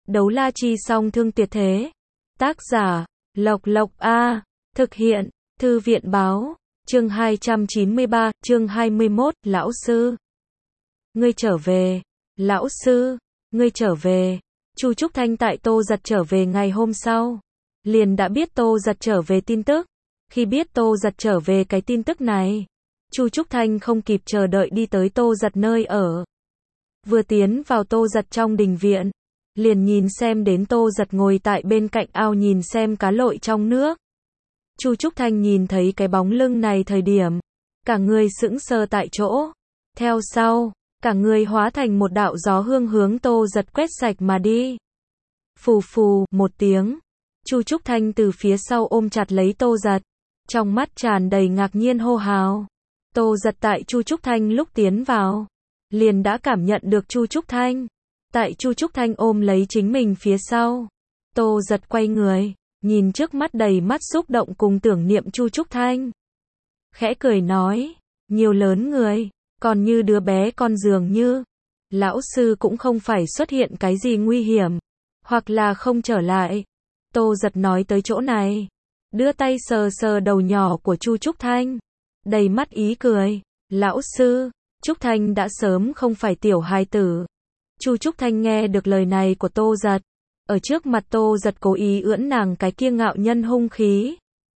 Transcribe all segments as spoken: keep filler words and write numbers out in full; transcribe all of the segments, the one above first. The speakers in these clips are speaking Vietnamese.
Đấu la chi song thương tuyệt thế. Tác giả, Lộc Lộc A. Thực hiện, Thư viện báo. Chương hai trăm chín mươi ba, chương hai mươi mốt, lão sư. Ngươi trở về. Lão sư, ngươi trở về. Chu Trúc Thanh tại Tô Giật trở về ngày hôm sau, liền đã biết Tô Giật trở về tin tức. Khi biết Tô Giật trở về cái tin tức này, Chu Trúc Thanh không kịp chờ đợi đi tới Tô Giật nơi ở. Vừa tiến vào Tô Giật trong đình viện, liền nhìn xem đến Tô Giật ngồi tại bên cạnh ao nhìn xem cá lội trong nước. Chu Trúc Thanh nhìn thấy cái bóng lưng này thời điểm, cả người sững sờ tại chỗ. Theo sau, cả người hóa thành một đạo gió hương hướng Tô Giật quét sạch mà đi. Phù phù, một tiếng, Chu Trúc Thanh từ phía sau ôm chặt lấy Tô Giật, trong mắt tràn đầy ngạc nhiên hô hào. Tô Giật tại Chu Trúc Thanh lúc tiến vào, liền đã cảm nhận được Chu Trúc Thanh. Tại Chu Trúc Thanh ôm lấy chính mình phía sau, Tô Giật quay người, nhìn trước mắt đầy mắt xúc động cùng tưởng niệm Chu Trúc Thanh. Khẽ cười nói, nhiều lớn người, còn như đứa bé con dường như. Lão sư cũng không phải xuất hiện cái gì nguy hiểm, hoặc là không trở lại. Tô Giật nói tới chỗ này, đưa tay sờ sờ đầu nhỏ của Chu Trúc Thanh, đầy mắt ý cười. Lão sư, Trúc Thanh đã sớm không phải tiểu hài tử. Chu Trúc Thanh nghe được lời này của Tô Giật, ở trước mặt Tô Giật cố ý ưỡn nàng cái kia ngạo nhân hung khí.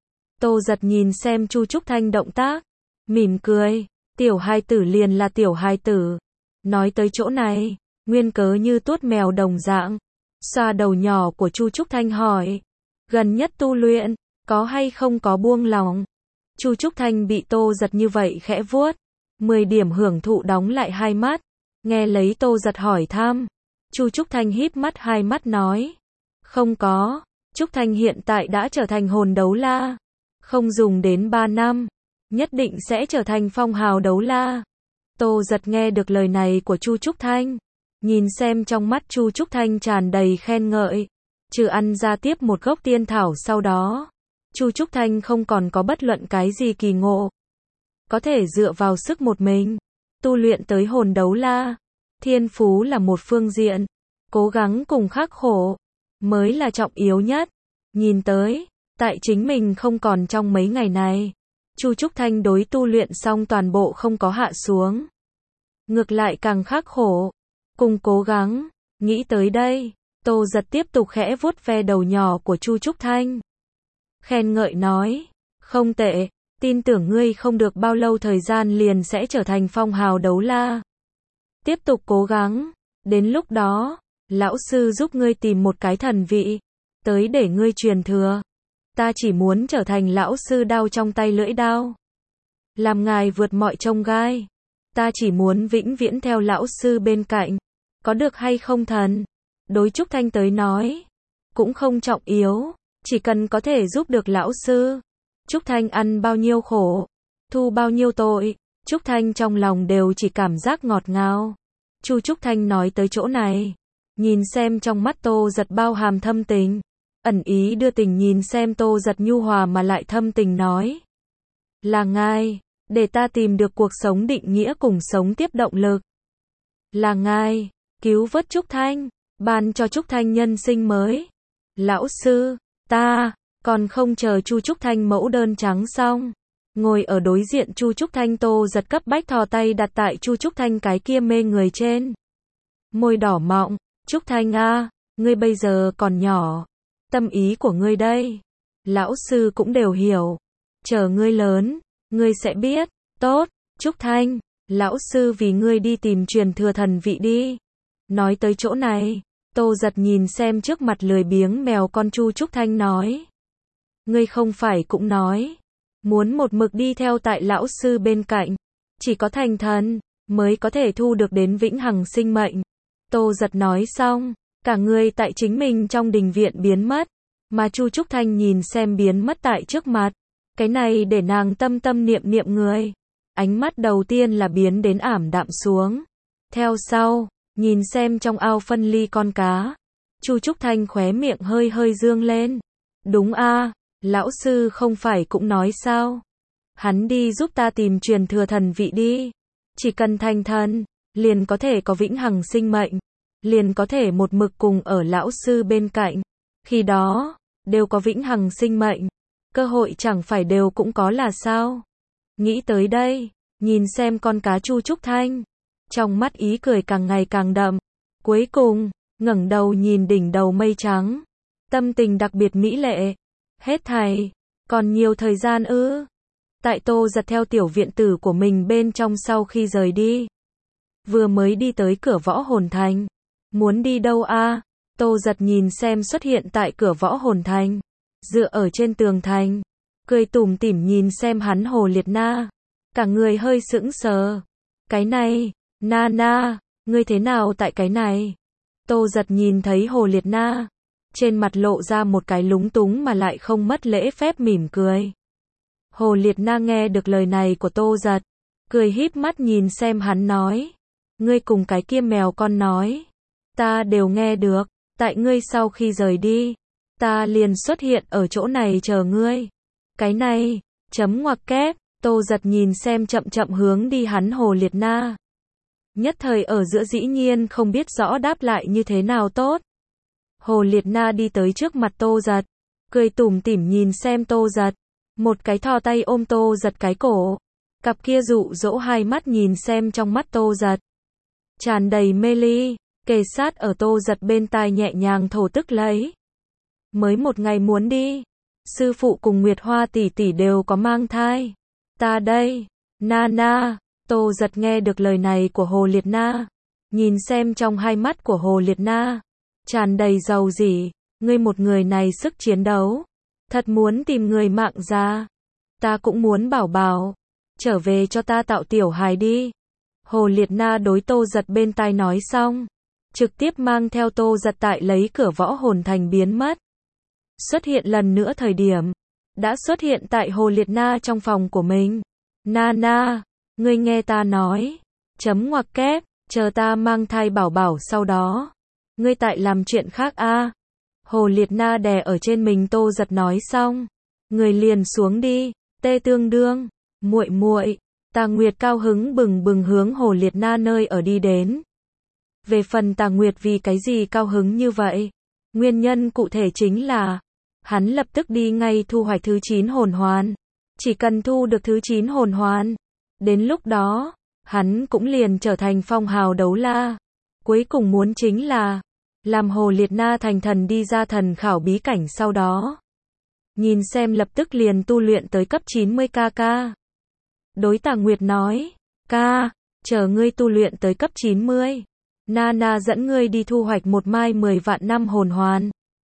Tô Giật nhìn xem Chu Trúc Thanh động tác, mỉm cười, tiểu hài tử liền là tiểu hài tử. Nói tới chỗ này, nguyên cớ như tuốt mèo đồng dạng, xoa đầu nhỏ của Chu Trúc Thanh hỏi, gần nhất tu luyện, có hay không có buông lòng? Chu Trúc Thanh bị Tô Giật như vậy khẽ vuốt, mười điểm hưởng thụ đóng lại hai mắt, nghe lấy Tô Giật hỏi thăm. Chu Trúc Thanh híp mắt hai mắt nói, không có, Trúc Thanh hiện tại đã trở thành hồn đấu la, không dùng đến ba năm, nhất định sẽ trở thành phong hào đấu la. Tô Giật nghe được lời này của Chu Trúc Thanh, nhìn xem trong mắt Chu Trúc Thanh tràn đầy khen ngợi, trừ ăn ra tiếp một gốc tiên thảo sau đó, Chu Trúc Thanh không còn có bất luận cái gì kỳ ngộ. Có thể dựa vào sức một mình, tu luyện tới hồn đấu la, thiên phú là một phương diện, cố gắng cùng khắc khổ, mới là trọng yếu nhất. Nhìn tới, tại chính mình không còn trong mấy ngày này, Chu Trúc Thanh đối tu luyện xong toàn bộ không có hạ xuống. Ngược lại càng khắc khổ, cùng cố gắng, nghĩ tới đây, Tô Giật tiếp tục khẽ vuốt ve đầu nhỏ của Chu Trúc Thanh. Khen ngợi nói, không tệ, tin tưởng ngươi không được bao lâu thời gian liền sẽ trở thành phong hào đấu la. Tiếp tục cố gắng, đến lúc đó, lão sư giúp ngươi tìm một cái thần vị, tới để ngươi truyền thừa. Ta chỉ muốn trở thành lão sư đao trong tay lưỡi đao, làm ngài vượt mọi chông gai. Ta chỉ muốn vĩnh viễn theo lão sư bên cạnh, có được hay không thần? Đối Trúc Thanh tới nói, cũng không trọng yếu, chỉ cần có thể giúp được lão sư. Trúc Thanh ăn bao nhiêu khổ, thu bao nhiêu tội, Trúc Thanh trong lòng đều chỉ cảm giác ngọt ngào. Chu Trúc Thanh nói tới chỗ này, nhìn xem trong mắt Tô Giật bao hàm thâm tình, ẩn ý đưa tình nhìn xem Tô Giật nhu hòa mà lại thâm tình nói, là ngài, để ta tìm được cuộc sống định nghĩa cùng sống tiếp động lực. Là ngài, cứu vớt Trúc Thanh, ban cho Trúc Thanh nhân sinh mới. Lão sư, ta, còn không chờ Chu Trúc Thanh mẫu đơn trắng xong, ngồi ở đối diện Chu Trúc Thanh Tô Giật cấp bách thò tay đặt tại Chu Trúc Thanh cái kia mê người trên. Môi đỏ mọng, Trúc Thanh a, ngươi bây giờ còn nhỏ, tâm ý của ngươi đây, lão sư cũng đều hiểu, chờ ngươi lớn, ngươi sẽ biết. Tốt, Trúc Thanh, lão sư vì ngươi đi tìm truyền thừa thần vị đi. Nói tới chỗ này, Tô Giật nhìn xem trước mặt lười biếng mèo con Chu Trúc Thanh nói, ngươi không phải cũng nói, muốn một mực đi theo tại lão sư bên cạnh, chỉ có thành thần, mới có thể thu được đến vĩnh hằng sinh mệnh. Tô Giật nói xong, cả người tại chính mình trong đình viện biến mất, mà Chu Trúc Thanh nhìn xem biến mất tại trước mặt, cái này để nàng tâm tâm niệm niệm người. Ánh mắt đầu tiên là biến đến ảm đạm xuống, theo sau, nhìn xem trong ao phân ly con cá, Chu Trúc Thanh khóe miệng hơi hơi dương lên. Đúng a, lão sư không phải cũng nói sao? Hắn đi giúp ta tìm truyền thừa thần vị đi. Chỉ cần thành thần, liền có thể có vĩnh hằng sinh mệnh. liền có thể một mực cùng ở lão sư bên cạnh. Khi đó, đều có vĩnh hằng sinh mệnh. Cơ hội chẳng phải đều cũng có là sao? Nghĩ tới đây, nhìn xem con cá Chu Trúc Thanh. Trong mắt ý cười càng ngày càng đậm. Cuối cùng, ngẩng đầu nhìn đỉnh đầu mây trắng. Tâm tình đặc biệt mỹ lệ. Hết thảy, còn nhiều thời gian ư? Tại Tô Giật theo tiểu viện tử của mình bên trong sau khi rời đi. Vừa mới đi tới cửa Võ Hồn Thành. Muốn đi đâu a? Tô Giật nhìn xem xuất hiện tại cửa Võ Hồn Thành. Dựa ở trên tường thành. Cười tủm tỉm nhìn xem hắn Hồ Liệt Na. Cả người hơi sững sờ. Cái này, Na Na, ngươi thế nào tại cái này? Tô Giật nhìn thấy Hồ Liệt Na. Trên mặt lộ ra một cái lúng túng mà lại không mất lễ phép mỉm cười. Hồ Liệt Na nghe được lời này của Tô Giật. Cười híp mắt nhìn xem hắn nói. Ngươi cùng cái kia mèo con nói. Ta đều nghe được. Tại ngươi sau khi rời đi. Ta liền xuất hiện ở chỗ này chờ ngươi. Cái này, chấm ngoặc kép. Tô Giật nhìn xem chậm chậm hướng đi hắn Hồ Liệt Na. Nhất thời ở giữa dĩ nhiên không biết rõ đáp lại như thế nào tốt. Hồ Liệt Na đi tới trước mặt Tô Giật. Cười tủm tỉm nhìn xem Tô Giật. Một cái thò tay ôm Tô Giật cái cổ. Cặp kia dụ dỗ hai mắt nhìn xem trong mắt Tô Giật. Tràn đầy mê ly. Kề sát ở Tô Giật bên tai nhẹ nhàng thổ tức lấy. Mới một ngày muốn đi. Sư phụ cùng Nguyệt Hoa tỷ tỷ đều có mang thai. Ta đây. Na Na. Tô Giật nghe được lời này của Hồ Liệt Na. Nhìn xem trong hai mắt của Hồ Liệt Na. Tràn đầy giàu dỉ. Ngươi một người này sức chiến đấu. Thật muốn tìm người mạng ra. Ta cũng muốn bảo bảo. Trở về cho ta tạo tiểu hài đi. Hồ Liệt Na đối Tô Giật bên tai nói xong. Trực tiếp mang theo Tô Giật tại lấy cửa Võ Hồn Thành biến mất. Xuất hiện lần nữa thời điểm. Đã xuất hiện tại Hồ Liệt Na trong phòng của mình. Na Na, ngươi nghe ta nói. Chấm ngoặc kép, chờ ta mang thai bảo bảo sau đó. Ngươi tại làm chuyện khác a? Hồ Liệt Na đè ở trên mình Tô Giật nói xong. Người liền xuống đi, tê tương đương, muội muội. Tà Nguyệt cao hứng bừng bừng hướng Hồ Liệt Na nơi ở đi đến. Về phần Tà Nguyệt vì cái gì cao hứng như vậy? Nguyên nhân cụ thể chính là hắn lập tức đi ngay thu hoạch thứ chín hồn hoàn. Chỉ cần thu được thứ chín hồn hoàn, đến lúc đó, hắn cũng liền trở thành phong hào đấu la. Cuối cùng muốn chính là làm Hồ Liệt Na thành thần đi ra thần khảo bí cảnh sau đó. Nhìn xem lập tức liền tu luyện tới cấp chín mươi ca ca. Đối Tà Nguyệt nói, ca, chờ ngươi tu luyện tới cấp chín mươi. Na Na dẫn ngươi đi thu hoạch một mai mười vạn năm hồn hoàn.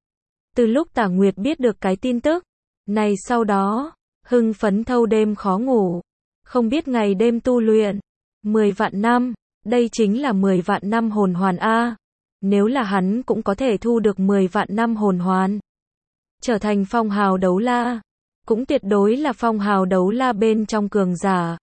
Từ lúc Tà Nguyệt biết được cái tin tức này sau đó, hưng phấn thâu đêm khó ngủ. Không biết ngày đêm tu luyện. mười vạn năm, đây chính là mười vạn năm hồn hoàn A. Nếu là hắn cũng có thể thu được mười vạn năm hồn hoàn. Trở thành phong hào đấu la. Cũng tuyệt đối là phong hào đấu la bên trong cường giả.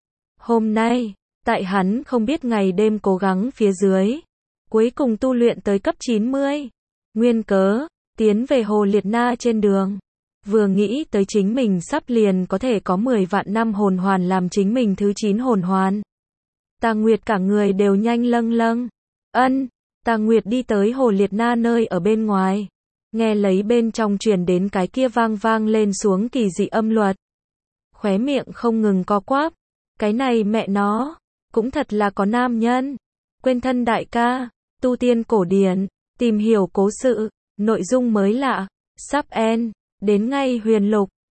Hôm nay, tại hắn không biết ngày đêm cố gắng phía dưới. Cuối cùng tu luyện tới cấp chín mươi. Nguyên cớ, tiến về Hồ Liệt Na trên đường. Vừa nghĩ tới chính mình sắp liền có thể có mười vạn năm hồn hoàn làm chính mình thứ chín hồn hoàn. Tà Nguyệt cả người đều nhanh lâng lâng. Ân, Tà Nguyệt đi tới Hồ Liệt Na nơi ở bên ngoài. Nghe lấy bên trong truyền đến cái kia vang vang lên xuống kỳ dị âm luật. Khóe miệng không ngừng co quắp. Cái này mẹ nó, cũng thật là có nam nhân. Quên thân đại ca, tu tiên cổ điển, tìm hiểu cố sự, nội dung mới lạ, sắp end, đến ngay huyền lục.